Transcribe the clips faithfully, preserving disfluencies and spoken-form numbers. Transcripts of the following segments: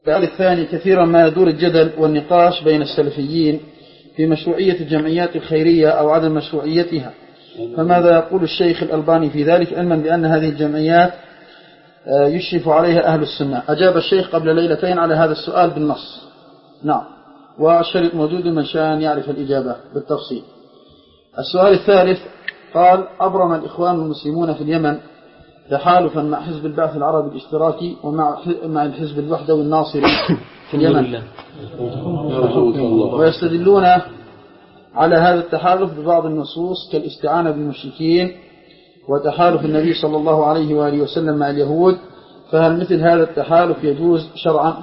السؤال الثاني: كثيرا ما يدور الجدل والنقاش بين السلفيين في مشروعية الجمعيات الخيرية أو عدم مشروعيتها، فماذا يقول الشيخ الألباني في ذلك، علما بأن هذه الجمعيات يشرف عليها أهل السنة؟ أجاب الشيخ قبل ليلتين على هذا السؤال بالنص. نعم، والشريط موجود من شاء يعرف الإجابة بالتفصيل. السؤال الثالث قال: أبرم الإخوان المسلمون في اليمن تحالفا مع حزب البعث العربي الاشتراكي ومع مع الحزب الوحدوي الناصري في اليمن، ويستدلون على هذا التحالف ببعض النصوص كالاستعانة بالمشركين وتحالف النبي صلى الله عليه وآله وسلم مع اليهود، فهل مثل هذا التحالف يجوز شرعا؟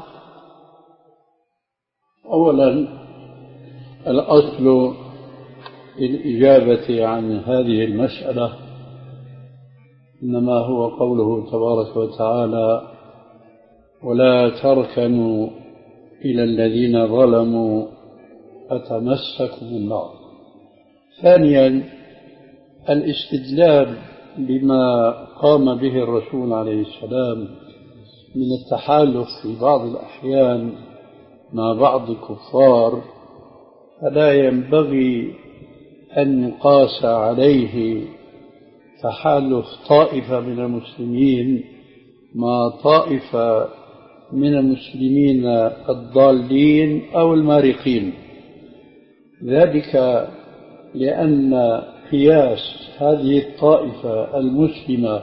أولا، الأصل في الإجابة عن هذه المسألة إنما هو قوله تبارك وتعالى: ولا تركنوا إلى الذين ظلموا فتمسكم النار. ثانيا، الاستدلال بما قام به الرسول عليه السلام من التحالف في بعض الأحيان مع بعض الكفار فلا ينبغي أن يقاس عليه تحالف طائفة من المسلمين مع طائفة من المسلمين الضالين أو المارقين، ذلك لأن قياس هذه الطائفة المسلمة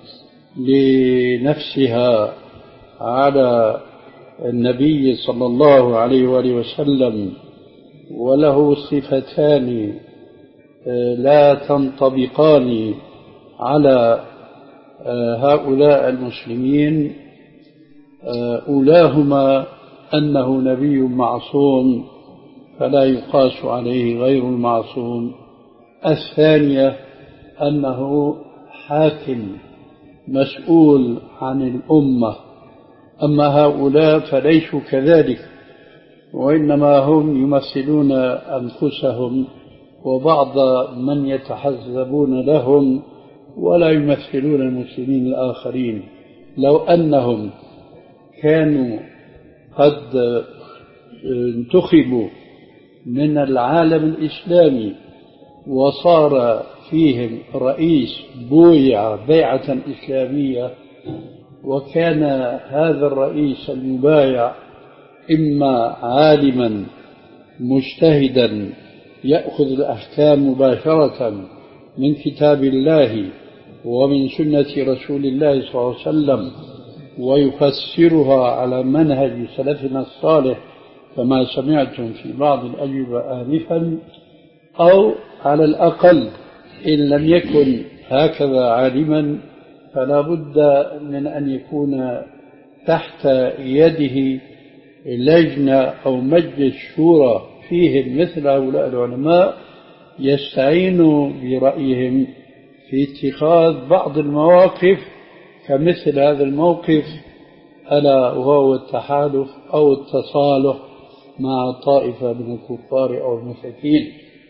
لنفسها على النبي صلى الله عليه وآله وسلم وله صفتان لا تنطبقان على هؤلاء المسلمين، أولاهما أنه نبي معصوم فلا يقاس عليه غير المعصوم، الثانية أنه حاكم مسؤول عن الأمة، أما هؤلاء فليسوا كذلك، وإنما هم يمثلون أنفسهم وبعض من يتحزبون لهم ولا يمثلون المسلمين الآخرين. لو أنهم كانوا قد انتخبوا من العالم الإسلامي وصار فيهم رئيس بويع بيعة إسلامية، وكان هذا الرئيس المبايع إما عالما مجتهدا يأخذ الأحكام مباشرة من كتاب الله ومن سنة رسول الله صلى الله عليه وسلم ويفسرها على منهج سلفنا الصالح كما سمعتم في بعض الأجوبة آنفا، أو على الأقل إن لم يكن هكذا عالما فلا بد من أن يكون تحت يده لجنة أو مجلس شورى فيهم مثل هؤلاء العلماء يستعينوا برأيهم في اتخاذ بعض المواقف كمثل هذا الموقف، ألا وهو التحالف أو التصالح مع طائفة من الكفار أو المشركين.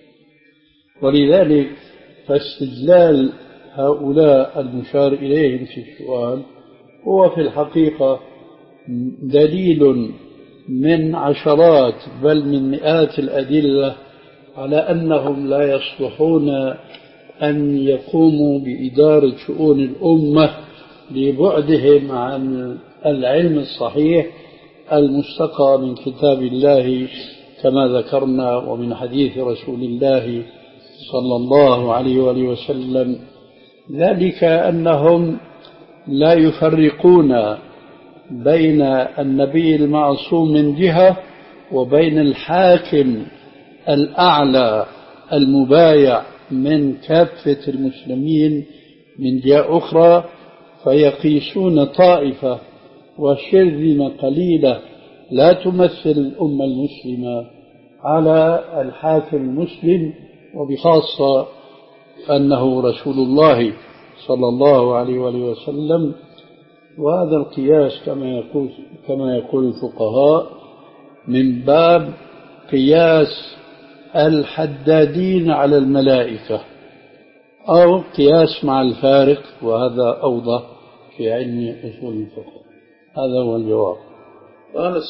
ولذلك فاستدلال هؤلاء المشار إليهم في السؤال هو في الحقيقة دليل من عشرات بل من مئات الأدلة على أنهم لا يصلحون أن يقوموا بإدارة شؤون الأمة لبعدهم عن العلم الصحيح المستقى من كتاب الله كما ذكرنا ومن حديث رسول الله صلى الله عليه وآله وسلم، ذلك أنهم لا يفرقون بين النبي المعصوم من جهة وبين الحاكم الأعلى المبايع من كافة المسلمين من جهة أخرى، فيقيسون طائفة وشرذمة قليلة لا تمثل الأمة المسلمة على الحاكم المسلم، وبخاصة أنه رسول الله صلى الله عليه وآله وسلم. وهذا القياس كما يقول كما يقول الفقهاء من باب قياس الحدادين على الملائكة أو قياس مع الفارق، وهذا أوضح في علم أصول الفقه. هذا هو الجواب. قال